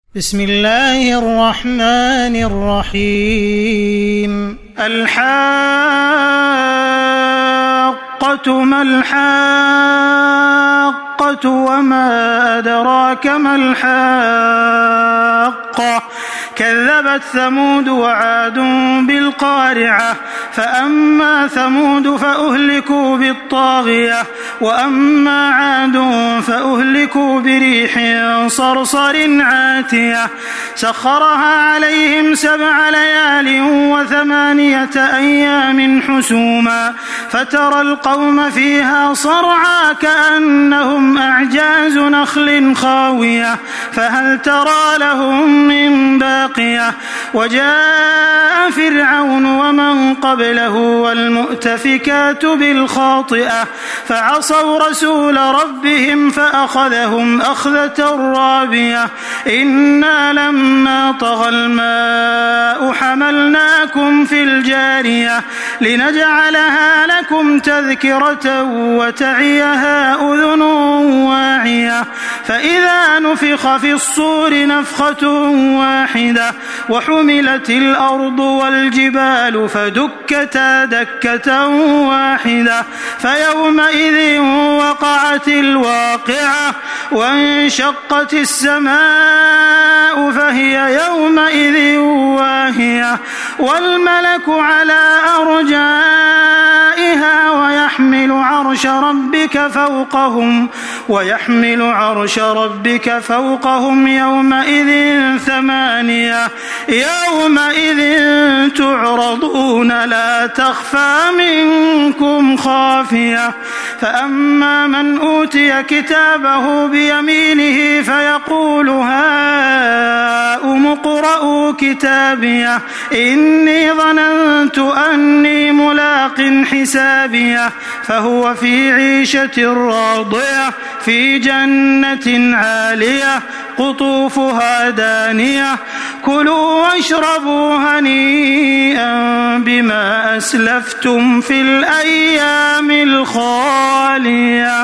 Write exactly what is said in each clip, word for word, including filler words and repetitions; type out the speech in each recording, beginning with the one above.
بسم الله الرحمن الرحيم. الحاقة ما الحاقة وما أدراك ما الحاقة كذبت ثمود وعاد بالقارعة فأما ثمود فأهلكوا بالطاغية وأما عاد فأهلكوا بريح صرصر عاتية سخرها عليهم سبع ليال وثمانية أيام حسوما فترى القوم فيها صرعى كأنهم أعجاز نخل خاوية فهل ترى لهم من باقية وجاء فرعون ومن قبله والمؤتفكات بالخاطئة فعصوا رسول ربهم فأخذهم أخذة رابية إنا لما طغى الماء حملناكم في الجارية لنجعلها لكم تذكرة وتعيها أذن واعية فإذا نفخ في الصور نفخة واحدة وحملت الأرض والجبال فدكتا دكة واحدة فيومئذ وقعت الواقعة وانشقت السماء فهي يومئذ واهية والملك على أرجائها ويحمل عرش ربك فوقهم ويحمل عرش ربك فوقهم يومئذ ثمانية يومئذ تعرضون لا تخفى منكم خافية فأما من أوتي كتابه بيمينه فيقول هاؤم اقرءوا كتابيه إني ظننت أني ملاق حسابيه فهو في عيشة راضية في جنة عالية قطوفها دانية كلوا واشربوا هنيئا بما أسلفتم في الأيام الخالية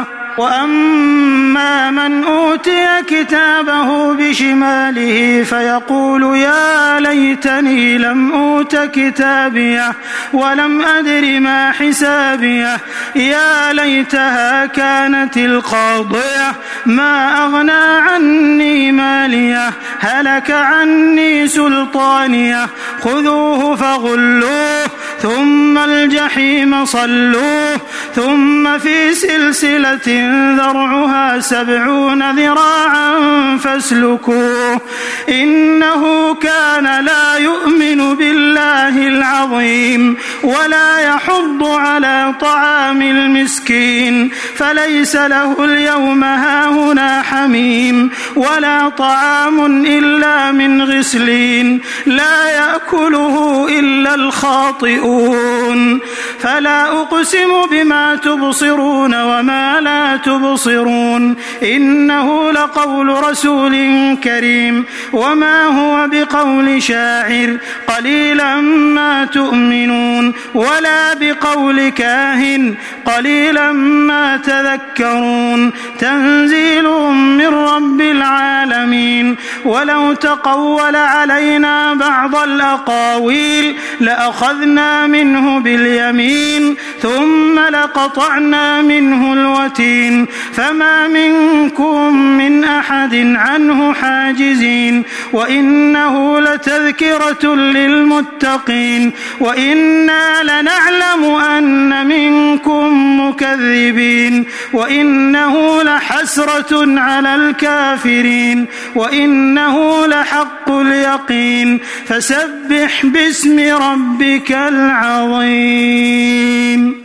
وأما من أوتي كتابه بشماله فيقول يا ليتني لم أوت كتابيه ولم أدر ما حسابيه يا ليتها كانت القاضية ما أغنى عني ماليه هلك عني سلطانيه خذوه فغلوه ثم الجحيم صلوه ثم في سلسلة ذرعها سبعون ذراعا فاسلكوه إنه كان لا يؤمن بالله العظيم ولا يحض على طعام المسكين فليس له اليوم هاهنا حميم ولا طعام إلا من غسلين لا يأكله إلا الخاطئون فلا أقسم بما تبصرون وما لا تبصرون إنه لقول رسول كريم وما هو بقول شاعر قليلا ما تؤمنون ولا بقول كاهن قليلا ما تذكرون تنزيل من رب العالمين ولو تقول علينا بعض الأقاويل لأخذنا منه باليمين ثم لقطعنا منه الوتين فما منكم من أحد عنه حاجزين وإنه لتذكرة للمتقين وإنا لنعلم أن منكم مكذبين وإنه لحسرة على الكافرين وإنه لحق اليقين فسبح باسم ربك العظيم.